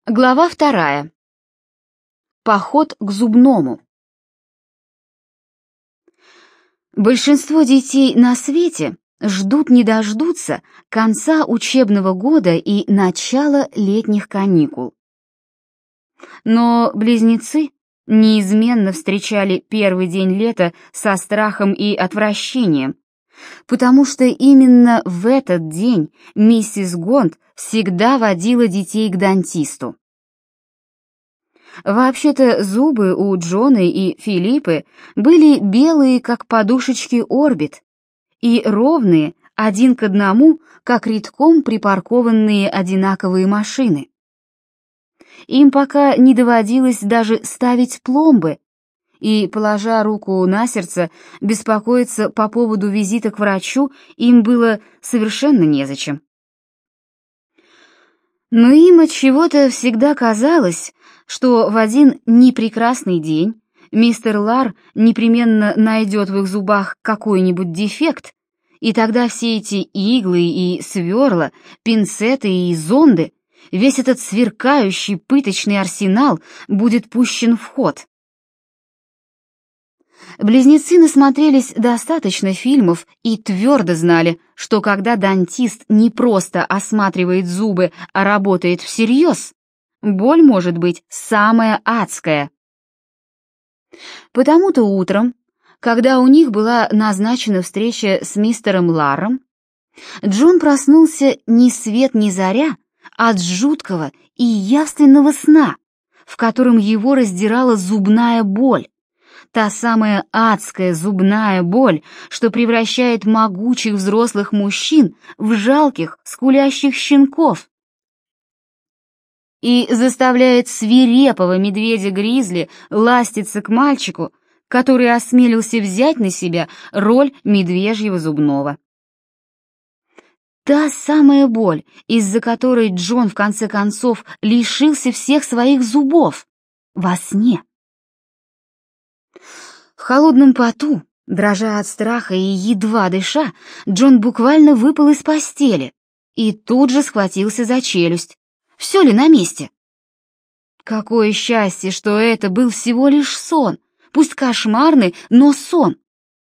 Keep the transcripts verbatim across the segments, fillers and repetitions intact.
Глава вторая. Поход к зубному. Большинство детей на свете ждут не дождутся конца учебного года и начала летних каникул. Но близнецы неизменно встречали первый день лета со страхом и отвращением, потому что именно в этот день миссис Гонт всегда водила детей к дантисту. Вообще-то зубы у Джона и Филиппы были белые, как подушечки орбит, и ровные, один к одному, как редком припаркованные одинаковые машины. Им пока не доводилось даже ставить пломбы, и, положа руку на сердце, беспокоиться по поводу визита к врачу им было совершенно незачем. Но им от чего-то всегда казалось, что в один непрекрасный день мистер Лар непременно найдет в их зубах какой-нибудь дефект, и тогда все эти иглы и сверла, пинцеты и зонды, весь этот сверкающий пыточный арсенал будет пущен в ход. Близнецы насмотрелись достаточно фильмов и твердо знали, что когда дантист не просто осматривает зубы, а работает всерьез, боль может быть самая адская. Потому-то утром, когда у них была назначена встреча с мистером Ларом, Джон проснулся ни свет ни заря от жуткого и явственного сна, в котором его раздирала зубная боль. Та самая адская зубная боль, что превращает могучих взрослых мужчин в жалких, скулящих щенков и заставляет свирепого медведя-гризли ластиться к мальчику, который осмелился взять на себя роль медвежьего зубного. Та самая боль, из-за которой Джон в конце концов лишился всех своих зубов во сне. В холодном поту, дрожа от страха и едва дыша, Джон буквально выпал из постели и тут же схватился за челюсть. Все ли на месте? Какое счастье, что это был всего лишь сон, пусть кошмарный, но сон.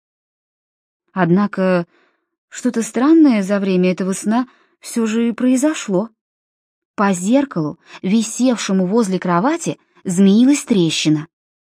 Однако что-то странное за время этого сна все же и произошло. По зеркалу, висевшему возле кровати, змеилась трещина.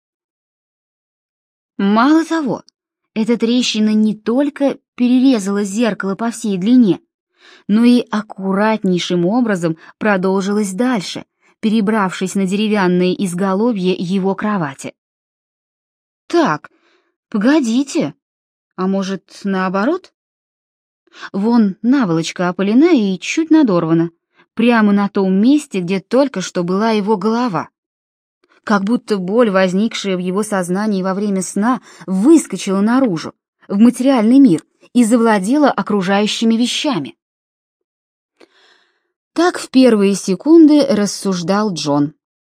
Мало того, эта трещина не только перерезала зеркало по всей длине, но и аккуратнейшим образом продолжилась дальше, перебравшись на деревянное изголовье его кровати. Так, погодите, а может, наоборот? Вон наволочка опалена и чуть надорвана, прямо на том месте, где только что была его голова. Как будто боль, возникшая в его сознании во время сна, выскочила наружу, в материальный мир, и завладела окружающими вещами. Так в первые секунды рассуждал Джон.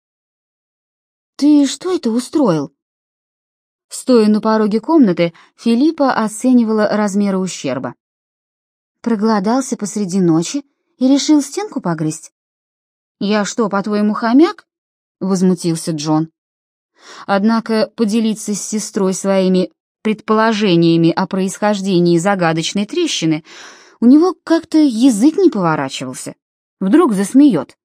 «Ты что это устроил?» Стоя на пороге комнаты, Филиппа оценивала размеры ущерба. «Проголодался посреди ночи и решил стенку погрызть?» «Я что, по-твоему, хомяк?» — возмутился Джон. Однако поделиться с сестрой своими предположениями о происхождении загадочной трещины у него как-то язык не поворачивался. Вдруг засмеет.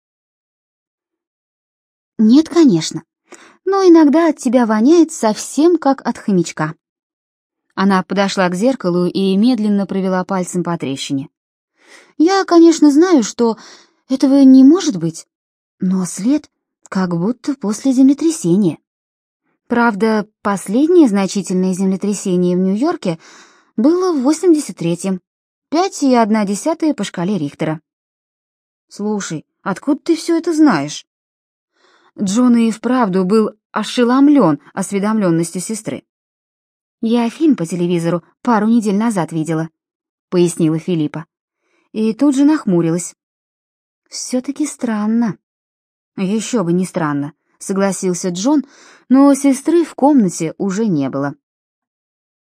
«Нет, конечно, но иногда от тебя воняет совсем как от хомячка». Она подошла к зеркалу и медленно провела пальцем по трещине. «Я, конечно, знаю, что этого не может быть, но след как будто после землетрясения. Правда, последнее значительное землетрясение в Нью-Йорке было в восемьдесят третьем, пять и одна десятая по шкале Рихтера». «Слушай, откуда ты все это знаешь?» Джон и вправду был ошеломлен осведомленностью сестры. «Я фильм по телевизору пару недель назад видела», — пояснила Филиппа. И тут же нахмурилась. «Все-таки странно». «Еще бы не странно», — согласился Джон, но сестры в комнате уже не было.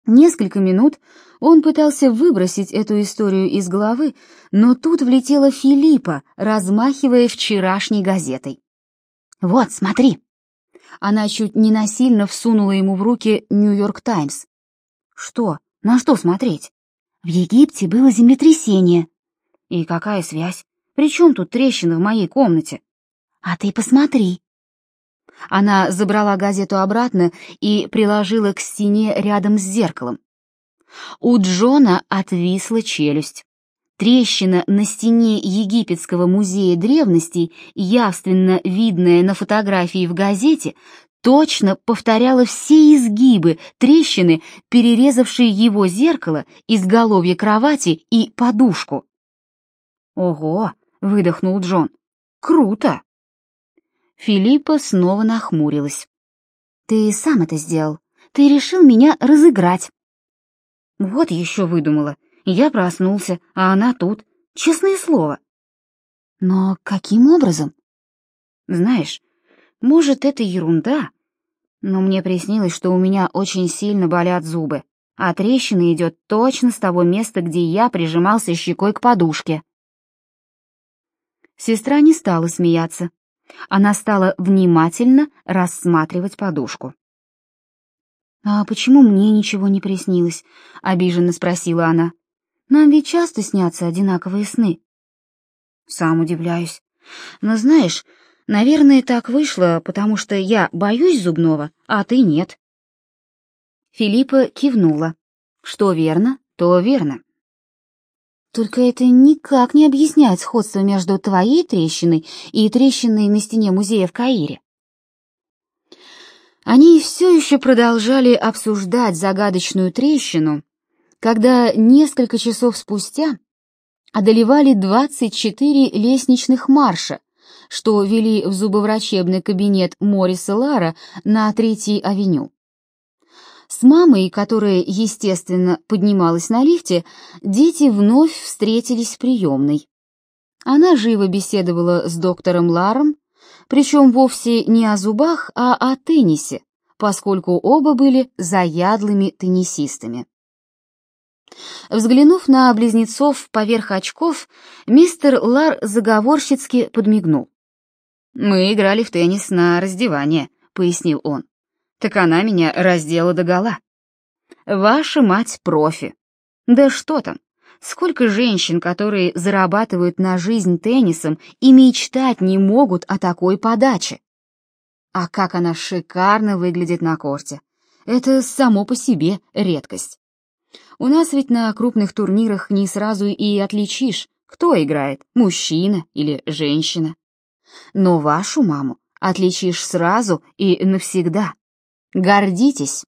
Несколько минут он пытался выбросить эту историю из головы, но тут влетела Филиппа, размахивая вчерашней газетой. «Вот, смотри!» Она чуть не насильно всунула ему в руки «Нью-Йорк Таймс». «Что? На что смотреть?» «В Египте было землетрясение». «И какая связь? При чем тут трещина в моей комнате?» «А ты посмотри». Она забрала газету обратно и приложила к стене рядом с зеркалом. У Джона отвисла челюсть. Трещина на стене Египетского музея древностей, явственно видная на фотографии в газете, точно повторяла все изгибы трещины, перерезавшей его зеркало, изголовье кровати и подушку. «Ого!» — выдохнул Джон. «Круто!» Филиппа снова нахмурилась. «Ты сам это сделал. Ты решил меня разыграть». «Вот еще выдумала. Я проснулся, а она тут. Честное слово». «Но каким образом?» «Знаешь, может, это ерунда, но мне приснилось, что у меня очень сильно болят зубы, а трещина идет точно с того места, где я прижимался щекой к подушке». Сестра не стала смеяться. Она стала внимательно рассматривать подушку. «А почему мне ничего не приснилось?» — обиженно спросила она. «Нам ведь часто снятся одинаковые сны». «Сам удивляюсь. Но знаешь, наверное, так вышло, потому что я боюсь зубного, а ты нет». Филиппа кивнула. «Что верно, то верно». «Только это никак не объясняет сходство между твоей трещиной и трещиной на стене музея в Каире». Они все еще продолжали обсуждать загадочную трещину, когда несколько часов спустя одолевали двадцать четыре лестничных марша, что вели в зубоврачебный кабинет Мориса Лара на Третьей авеню. С мамой, которая, естественно, поднималась на лифте, дети вновь встретились в приемной. Она живо беседовала с доктором Ларом, причем вовсе не о зубах, а о теннисе, поскольку оба были заядлыми теннисистами. Взглянув на близнецов поверх очков, мистер Лар заговорщицки подмигнул. «Мы играли в теннис на раздевание», — пояснил он. «Так она меня раздела догола. Ваша мать профи. Да что там, сколько женщин, которые зарабатывают на жизнь теннисом и мечтать не могут о такой подаче. А как она шикарно выглядит на корте. Это само по себе редкость. У нас ведь на крупных турнирах не сразу и отличишь, кто играет, мужчина или женщина. Но вашу маму отличишь сразу и навсегда. Гордитесь».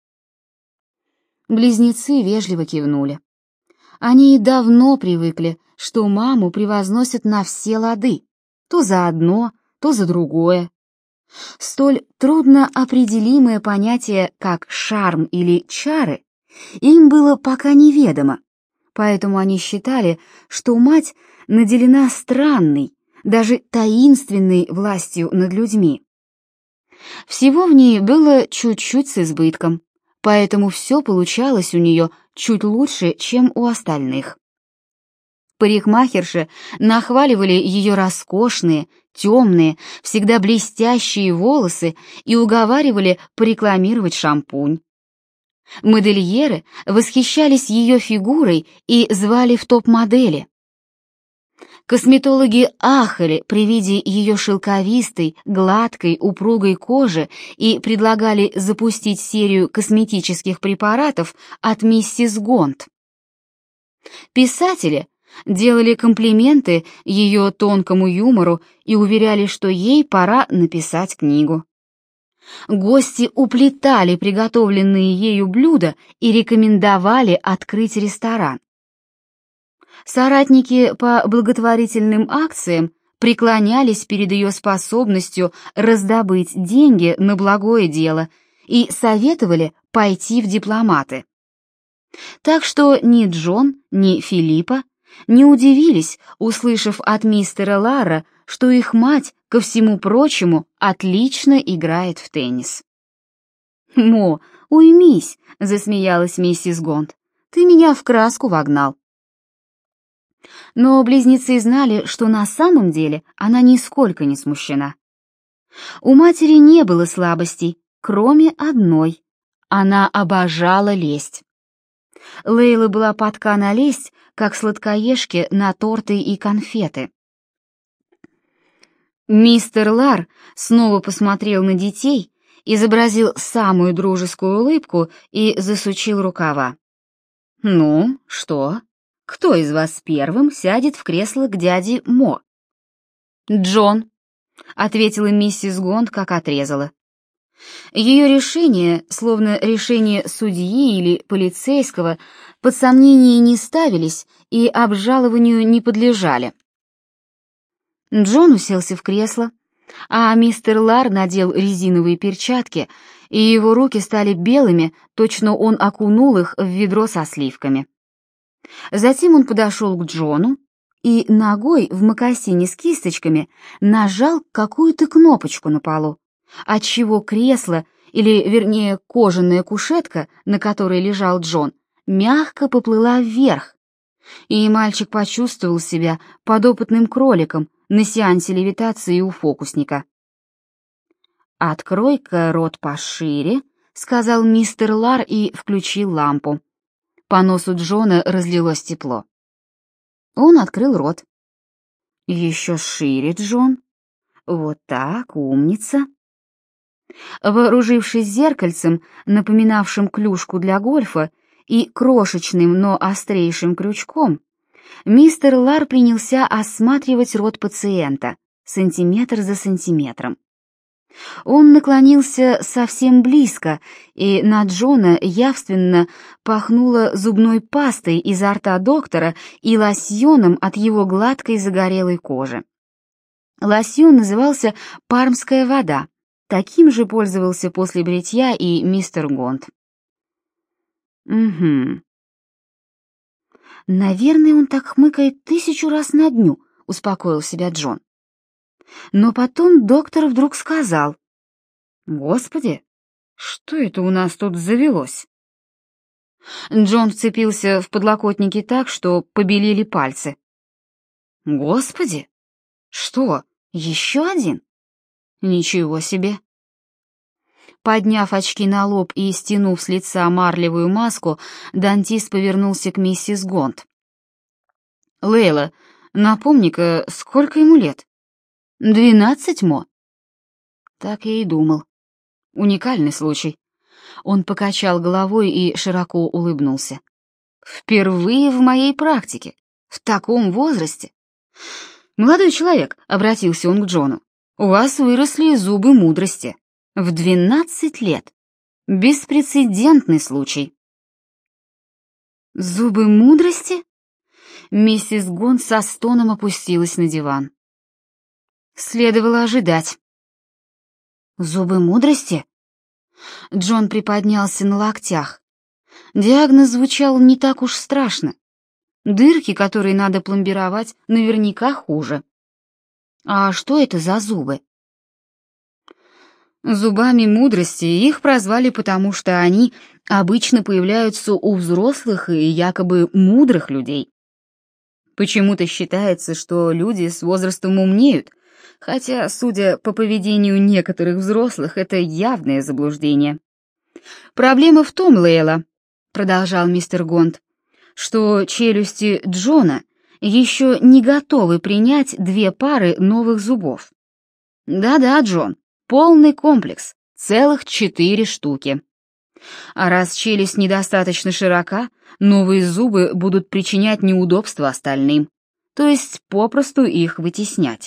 Близнецы вежливо кивнули. Они давно привыкли, что маму превозносят на все лады, то за одно, то за другое. Столь трудно определимое понятие, как шарм или чары, им было пока неведомо, поэтому они считали, что мать наделена странной, даже таинственной властью над людьми. Всего в ней было чуть-чуть с избытком, поэтому все получалось у нее чуть лучше, чем у остальных. Парикмахерши нахваливали ее роскошные, темные, всегда блестящие волосы и уговаривали порекламировать шампунь. Модельеры восхищались ее фигурой и звали в топ-модели. Косметологи ахали при виде ее шелковистой, гладкой, упругой кожи и предлагали запустить серию косметических препаратов от миссис Гонт. Писатели делали комплименты ее тонкому юмору и уверяли, что ей пора написать книгу. Гости уплетали приготовленные ею блюда и рекомендовали открыть ресторан. Соратники по благотворительным акциям преклонялись перед ее способностью раздобыть деньги на благое дело и советовали пойти в дипломаты. Так что ни Джон, ни Филиппа не удивились, услышав от мистера Лара, что их мать, ко всему прочему, отлично играет в теннис. «Мо, «Уймись», — засмеялась миссис Гонт. «Ты меня в краску вогнал». Но близнецы знали, что на самом деле она нисколько не смущена. У матери не было слабостей, кроме одной. Она обожала лесть. Лейла была падка на лесть, как сладкоежки на торты и конфеты. Мистер Лар снова посмотрел на детей, изобразил самую дружескую улыбку и засучил рукава. «Ну, что? Кто из вас первым сядет в кресло к дяде Мо?» «Джон», — ответила миссис Гонт, как отрезала. Ее решения, словно решение судьи или полицейского, под сомнение не ставились и обжалованию не подлежали. Джон уселся в кресло, а мистер Лар надел резиновые перчатки, и его руки стали белыми, точно он окунул их в ведро со сливками. Затем он подошел к Джону и ногой в мокасине с кисточками нажал какую-то кнопочку на полу, отчего кресло, или, вернее, кожаная кушетка, на которой лежал Джон, мягко поплыла вверх, и мальчик почувствовал себя подопытным кроликом на сеансе левитации у фокусника. «Открой-ка рот пошире», — сказал мистер Лар и включил лампу. По носу Джона разлилось тепло. Он открыл рот. «Еще шире, Джон. Вот так, умница». Вооружившись зеркальцем, напоминавшим клюшку для гольфа, и крошечным, но острейшим крючком, мистер Лар принялся осматривать рот пациента, сантиметр за сантиметром. Он наклонился совсем близко, и на Джона явственно пахнуло зубной пастой изо рта доктора и лосьоном от его гладкой загорелой кожи. Лосьон назывался «Пармская вода», таким же пользовался после бритья и мистер Гонт. «Угу. Наверное, он так хмыкает тысячу раз на дню», — успокоил себя Джон. Но потом доктор вдруг сказал: «Господи, что это у нас тут завелось?» Джон вцепился в подлокотники так, что побелели пальцы. «Господи, что, еще один? Ничего себе!» Подняв очки на лоб и стянув с лица марлевую маску, дантист повернулся к миссис Гонт. «Лейла, напомни-ка, сколько ему лет?» «Двенадцать, Мо». Так я и думал. Уникальный случай. Он покачал головой и широко улыбнулся. «Впервые в моей практике, в таком возрасте». «Молодой человек», — обратился он к Джону, — «у вас выросли зубы мудрости. В двенадцать лет. Беспрецедентный случай». «Зубы мудрости?» Миссис Гонт со стоном опустилась на диван. Следовало ожидать. «Зубы мудрости?» Джон приподнялся на локтях. Диагноз звучал не так уж страшно. Дырки, которые надо пломбировать, наверняка хуже. «А что это за зубы?» Зубами мудрости их прозвали потому, что они обычно появляются у взрослых и якобы мудрых людей. Почему-то считается, что люди с возрастом умнеют, хотя, судя по поведению некоторых взрослых, это явное заблуждение. «Проблема в том, Лейла», — продолжал мистер Гонт, «что челюсти Джона еще не готовы принять две пары новых зубов. Да-да, Джон, полный комплекс, целых четыре штуки. А раз челюсть недостаточно широка, новые зубы будут причинять неудобства остальным, то есть попросту их вытеснять.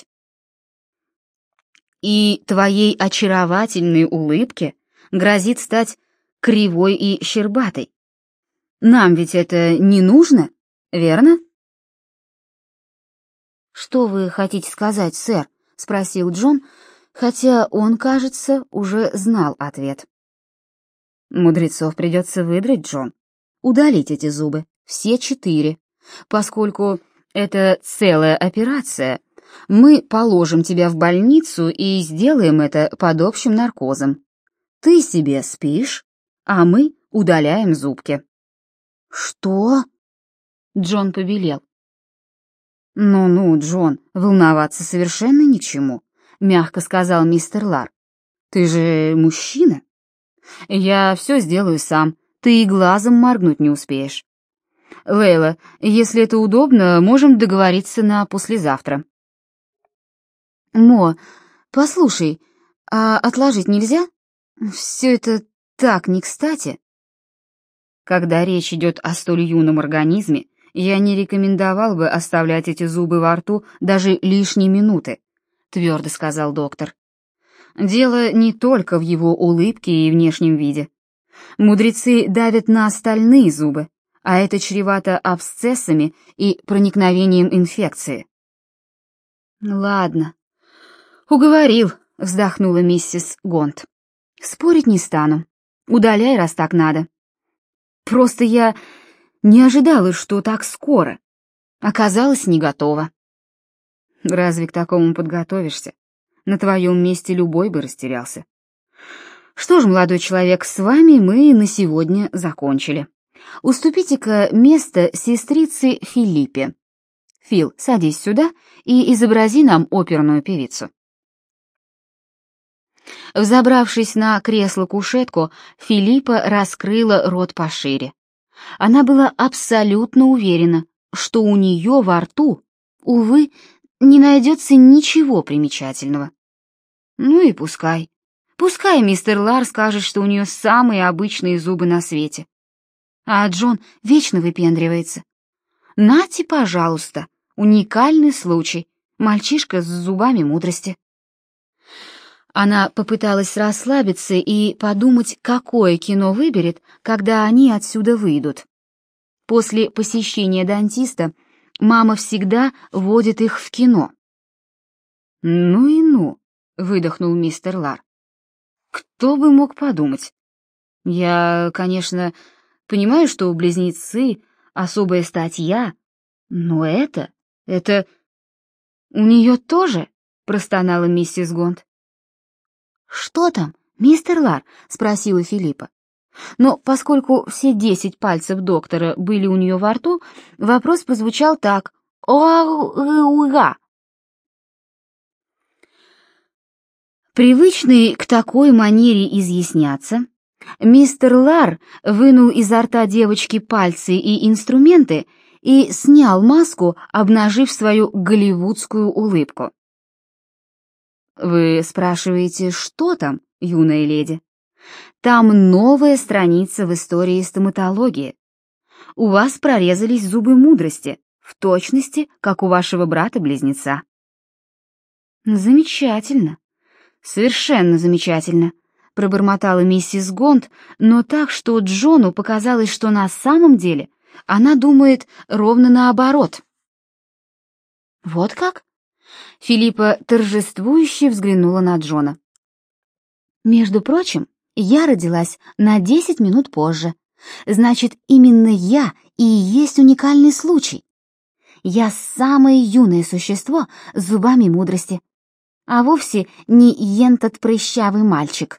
И твоей очаровательной улыбке грозит стать кривой и щербатой. Нам ведь это не нужно, верно?» «Что вы хотите сказать, сэр?» — спросил Джон, хотя он, кажется, уже знал ответ. «Мудрецов придется выдрать, Джон, удалить эти зубы, все четыре, поскольку это целая операция. Мы положим тебя в больницу и сделаем это под общим наркозом. Ты себе спишь, а мы удаляем зубки». «Что?» Джон побелел. «Ну-ну, Джон, волноваться совершенно ни к чему», — мягко сказал мистер Лар. «Ты же мужчина. Я все сделаю сам, ты и глазом моргнуть не успеешь. Лейла, если это удобно, можем договориться на послезавтра». «Мо, послушай, а отложить нельзя? Все это так не кстати». «Когда речь идет о столь юном организме, я не рекомендовал бы оставлять эти зубы во рту даже лишние минуты», — твердо сказал доктор. «Дело не только в его улыбке и внешнем виде. Мудрецы давят на остальные зубы, а это чревато абсцессами и проникновением инфекции». «Ладно, уговорил», — вздохнула миссис Гонт. «Спорить не стану. Удаляй, раз так надо. Просто я не ожидала, что так скоро. Оказалось, не готова». «Разве к такому подготовишься? На твоем месте любой бы растерялся. Что ж, молодой человек, с вами мы на сегодня закончили. Уступите-ка место сестрице Филиппе. Фил, садись сюда и изобрази нам оперную певицу». Взобравшись на кресло-кушетку, Филиппа раскрыла рот пошире. Она была абсолютно уверена, что у нее во рту, увы, не найдется ничего примечательного. Ну и пускай. Пускай мистер Лар скажет, что у нее самые обычные зубы на свете. А Джон вечно выпендривается. Нате, пожалуйста, уникальный случай. Мальчишка с зубами мудрости. Она попыталась расслабиться и подумать, какое кино выберет, когда они отсюда выйдут. После посещения дантиста мама всегда водит их в кино. «Ну и ну», — выдохнул мистер Лар. «Кто бы мог подумать? Я, конечно, понимаю, что близнецы — особая статья, но это, это... у нее тоже?» — простонала миссис Гонт. «Что там, мистер Лар?» — спросила Филиппа. Но поскольку все десять пальцев доктора были у нее во рту, вопрос прозвучал так: «О-уга». Привычный к такой манере изъясняться, мистер Лар вынул изо рта девочки пальцы и инструменты и снял маску, обнажив свою голливудскую улыбку. «Вы спрашиваете, что там, юная леди? Там новая страница в истории стоматологии. У вас прорезались зубы мудрости, в точности, как у вашего брата-близнеца». «Замечательно, совершенно замечательно», — пробормотала миссис Гонт, но так, что Джону показалось, что на самом деле она думает ровно наоборот. «Вот как?» — Филиппа торжествующе взглянула на Джона. «Между прочим, я родилась на десять минут позже. Значит, именно я и есть уникальный случай. Я самое юное существо с зубами мудрости, а вовсе не ентот прыщавый мальчик».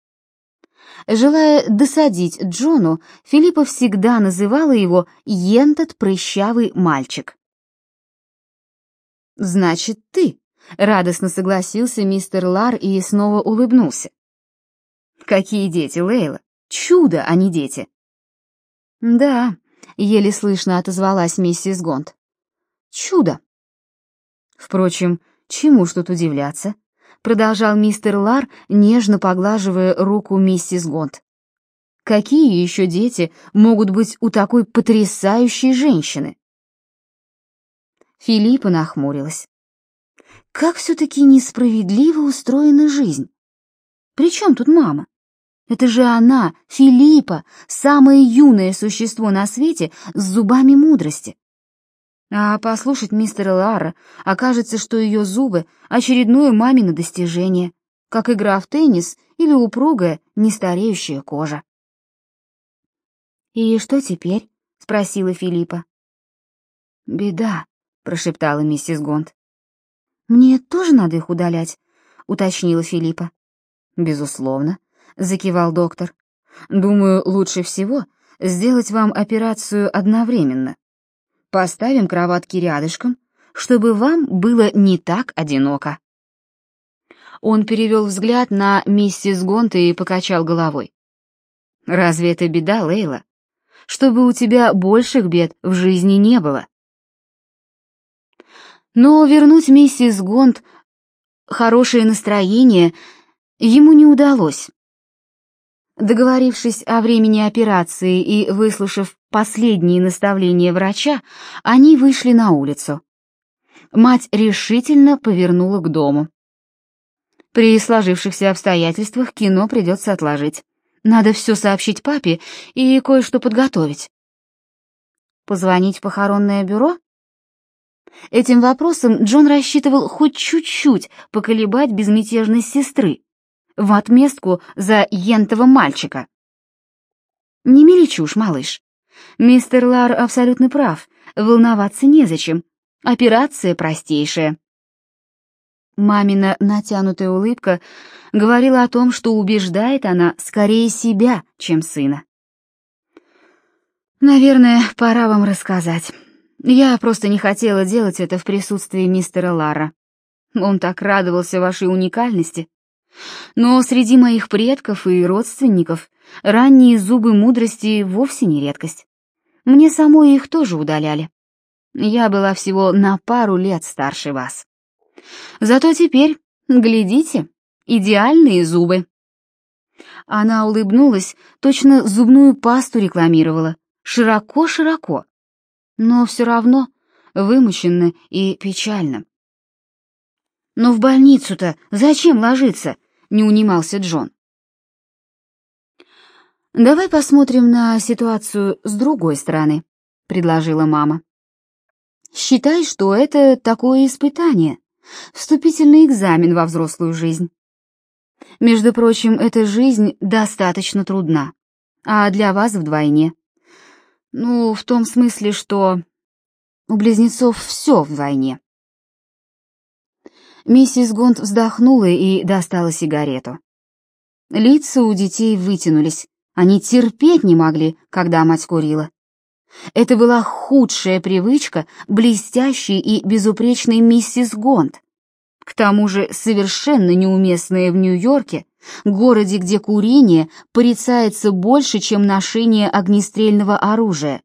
Желая досадить Джону, Филиппа всегда называла его ентот прыщавый мальчик. «Значит, ты», — радостно согласился мистер Лар и снова улыбнулся. «Какие дети, Лейла! Чудо, а не дети!» «Да», — еле слышно отозвалась миссис Гонт. «Чудо!» «Впрочем, чему ж тут удивляться?» — продолжал мистер Лар, нежно поглаживая руку миссис Гонт. «Какие еще дети могут быть у такой потрясающей женщины?» Филиппа нахмурилась. «Как все-таки несправедливо устроена жизнь! Причем тут мама? Это же она, Филиппа, самое юное существо на свете с зубами мудрости. А послушать мистера Лара, окажется, что ее зубы — очередное мамино достижение, как игра в теннис или упругая, нестареющая кожа». «И что теперь?» — спросила Филиппа. «Беда», — прошептала миссис Гонт. «Мне тоже надо их удалять?» — уточнила Филиппа. «Безусловно», — закивал доктор. Думаю, лучше всего сделать вам операцию одновременно. Поставим кроватки рядышком, чтобы вам было не так одиноко». Он перевел взгляд на миссис Гонт и покачал головой. «Разве это беда, Лейла? Чтобы у тебя больших бед в жизни не было». Но вернуть миссис Гонт хорошее настроение ему не удалось. Договорившись о времени операции и выслушав последние наставления врача, они вышли на улицу. Мать решительно повернула к дому. При сложившихся обстоятельствах кино придется отложить. Надо все сообщить папе и кое-что подготовить. Позвонить в похоронное бюро? Этим вопросом Джон рассчитывал хоть чуть-чуть поколебать безмятежность сестры в отместку за ентого мальчика. Не мели чушь, малыш. Мистер Лар абсолютно прав, волноваться незачем. Операция простейшая. Мамина натянутая улыбка говорила о том, что убеждает она скорее себя, чем сына. «Наверное, пора вам рассказать. Я просто не хотела делать это в присутствии мистера Лара. Он так радовался вашей уникальности. Но среди моих предков и родственников ранние зубы мудрости вовсе не редкость. Мне самой их тоже удаляли. Я была всего на пару лет старше вас. Зато теперь, глядите, идеальные зубы». Она улыбнулась, точно зубную пасту рекламировала, широко-широко, но все равно вымученно и печально. «Но в больницу-то зачем ложиться?» — не унимался Джон. «Давай посмотрим на ситуацию с другой стороны», — предложила мама. «Считай, что это такое испытание, вступительный экзамен во взрослую жизнь. Между прочим, эта жизнь достаточно трудна, а для вас вдвойне. Ну, в том смысле, что у близнецов все вдвойне». Миссис Гонт вздохнула и достала сигарету. Лица у детей вытянулись, они терпеть не могли, когда мать курила. Это была худшая привычка блестящей и безупречной миссис Гонт, к тому же совершенно неуместная в Нью-Йорке, городе, где курение порицается больше, чем ношение огнестрельного оружия.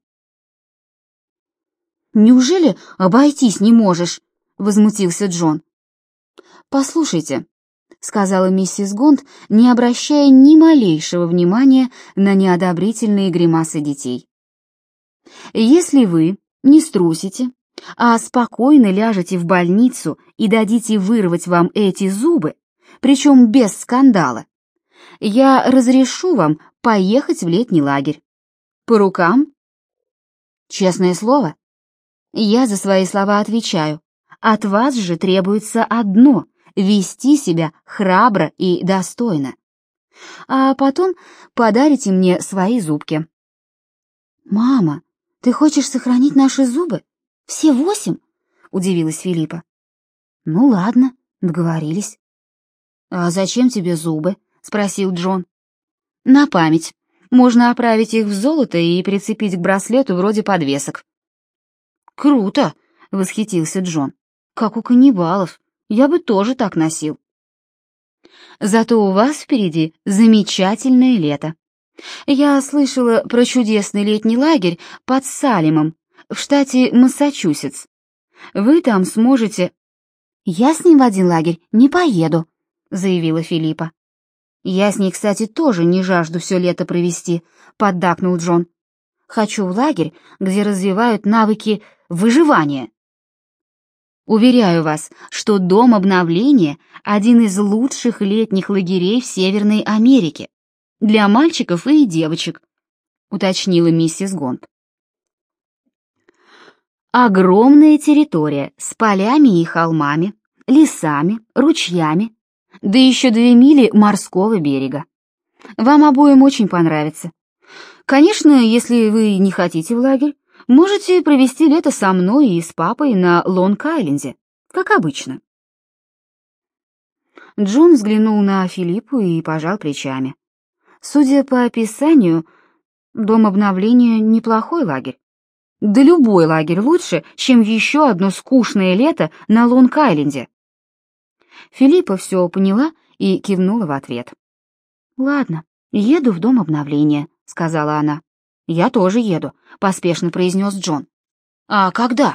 «Неужели обойтись не можешь?» — возмутился Джон. «Послушайте», — сказала миссис Гонт, не обращая ни малейшего внимания на неодобрительные гримасы детей. «Если вы не струсите, а спокойно ляжете в больницу и дадите вырвать вам эти зубы, причем без скандала, я разрешу вам поехать в летний лагерь. По рукам?» «Честное слово?» «Я за свои слова отвечаю. От вас же требуется одно — вести себя храбро и достойно. А потом подарите мне свои зубки». «Мама, ты хочешь сохранить наши зубы? Все восемь?» — удивилась Филиппа. «Ну ладно, договорились». «А зачем тебе зубы?» — спросил Джон. «На память. Можно оправить их в золото и прицепить к браслету вроде подвесок». «Круто!» — восхитился Джон. «Как у каннибалов. Я бы тоже так носил». «Зато у вас впереди замечательное лето. Я слышала про чудесный летний лагерь под Салемом в штате Массачусетс. Вы там сможете...» «Я с ним в один лагерь не поеду», — заявила Филиппа. «Я с ней, кстати, тоже не жажду все лето провести», — поддакнул Джон. «Хочу в лагерь, где развивают навыки выживания». Уверяю вас, что Дом обновления — один из лучших летних лагерей в Северной Америке. Для мальчиков и девочек, — уточнила миссис Гонт. Огромная территория с полями и холмами, лесами, ручьями, да еще две мили морского берега. Вам обоим очень понравится. Конечно, если вы не хотите в лагерь, можете провести лето со мной и с папой на Лонг-Айленде, как обычно. Джон взглянул на Филиппу и пожал плечами. Судя по описанию, дом обновления — неплохой лагерь. Да любой лагерь лучше, чем еще одно скучное лето на Лонг-Айленде. Филиппа все поняла и кивнула в ответ. «Ладно, еду в дом обновления», — сказала она. «Я тоже еду», — поспешно произнес Джон. «А когда?»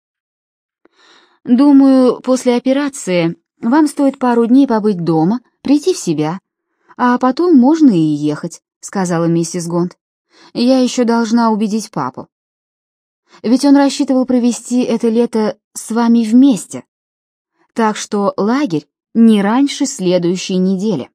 «Думаю, после операции вам стоит пару дней побыть дома, прийти в себя, а потом можно и ехать», — сказала миссис Гонт. «Я еще должна убедить папу. Ведь он рассчитывал провести это лето с вами вместе. Так что лагерь не раньше следующей недели».